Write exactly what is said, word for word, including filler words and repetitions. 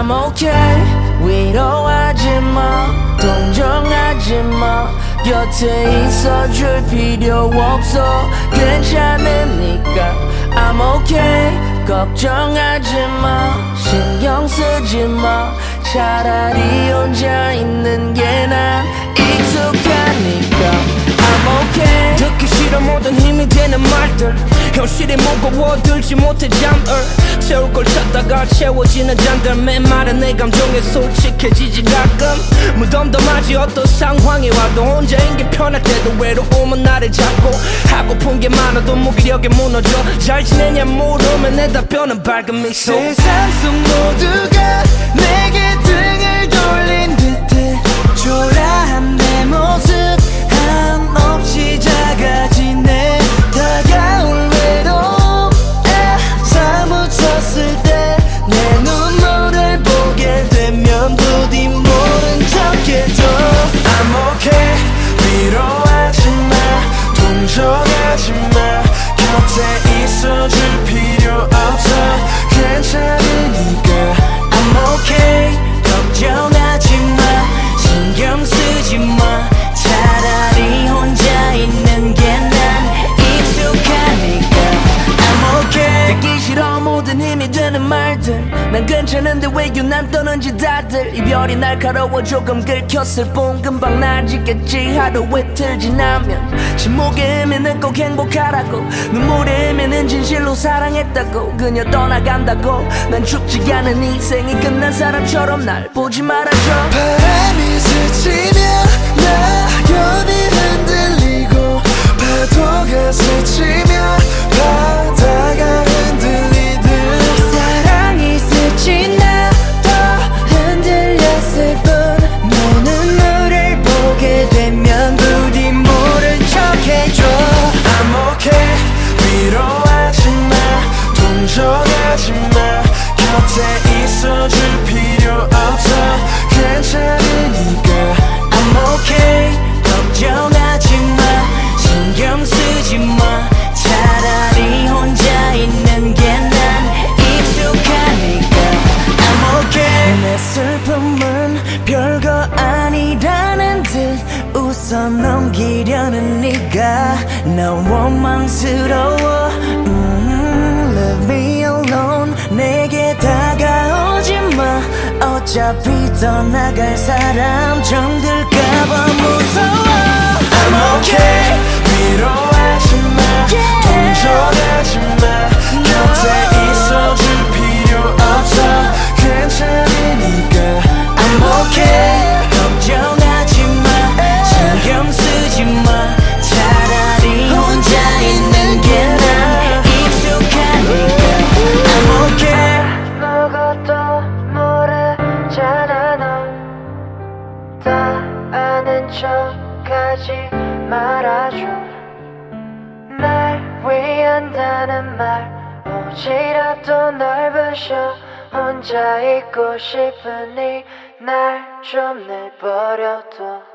I'm okay 위로하지마 동정하지마 곁에 있어줄 필요 없어 괜찮으니까 I'm okay 걱정하지마 신경 쓰지마 차라리 혼자 있는 게 난 익숙하니까 I'm okay 듣기 싫어 모든 힘이 되는 말들 현실이 무거워 들지 못해 잠을 채울 걸 찾다가 채워지는 잔들 메마른 내 감정에 솔직해지지 가끔 무덤덤하지 어떤 상황이 와도 혼자인 게 편할 때도 외로움은 나를 잡고 하고픈 게 많아도 무기력에 무너져 잘 지내냐 물으면 내 답변은 밝은 미소 세상 속 모두가 내게 등을 돌린 듯해 초라한 내 모습 한없이 작아지네 다가올 외로움에 사무쳤을 때 내 눈물을 보게 되면 부디 모른 척해줘 I'm okay 위로하지마 동정하지마 곁에 있어줄 필요 없어 괜찮으니까 I'm okay 걱정하지마 신경 쓰지마 차라리 혼자 있는 게 난 익숙하니까 I'm okay 듣기 싫어 모든 힘이 되는 말들 난 괜찮은데 왜 유난 떠는지 다들 이별이 날카로워 조금 긁혔을 뿐 금방 나아지겠지 하루 이틀 지나면 침묵의 의미는 꼭 행복하라고 눈물의 의미는 진실로 사랑했다고 그녀 떠나간다고 난 죽지 않은 이 생이 끝난 사람처럼 날 보지 말아줘 바람이 스치면 낙엽이 흔들리고 파도가 스치면 바다가 흔들리듯 사랑이 스친 나도 흔들렸을 뿐 내 눈물을 보게 되면 부디 모른 척해줘 I'm okay 위로하지마 동정하지마 곁에 있어줄 필요 없어 괜찮으니까 I'm okay 걱정하지마 신경 쓰지마 차라리 혼자 있는 게 난 익숙하니까 I'm okay 내 슬픔은 별거 아니라는 듯 웃어 넘기려는 네가 난 원망스러워 mm, Leave me alone 내게 다가오지마 어차피 떠나갈 사람 정들까봐 무서워 I'm okay 위로하지마 yeah. 동정하지마 곁에 있어줄 필요 없어 괜찮으니까 I'm okay 걱정하지마 신경 쓰지마 차라리 혼자 있는 게 난 익숙하니까 I'm okay 아무것도 모르잖아 너 다 아는 척하지 말아줘 날 위한다는 말 오지랖도 넓으셔 혼자 있고 싶으니 날 좀 내버려둬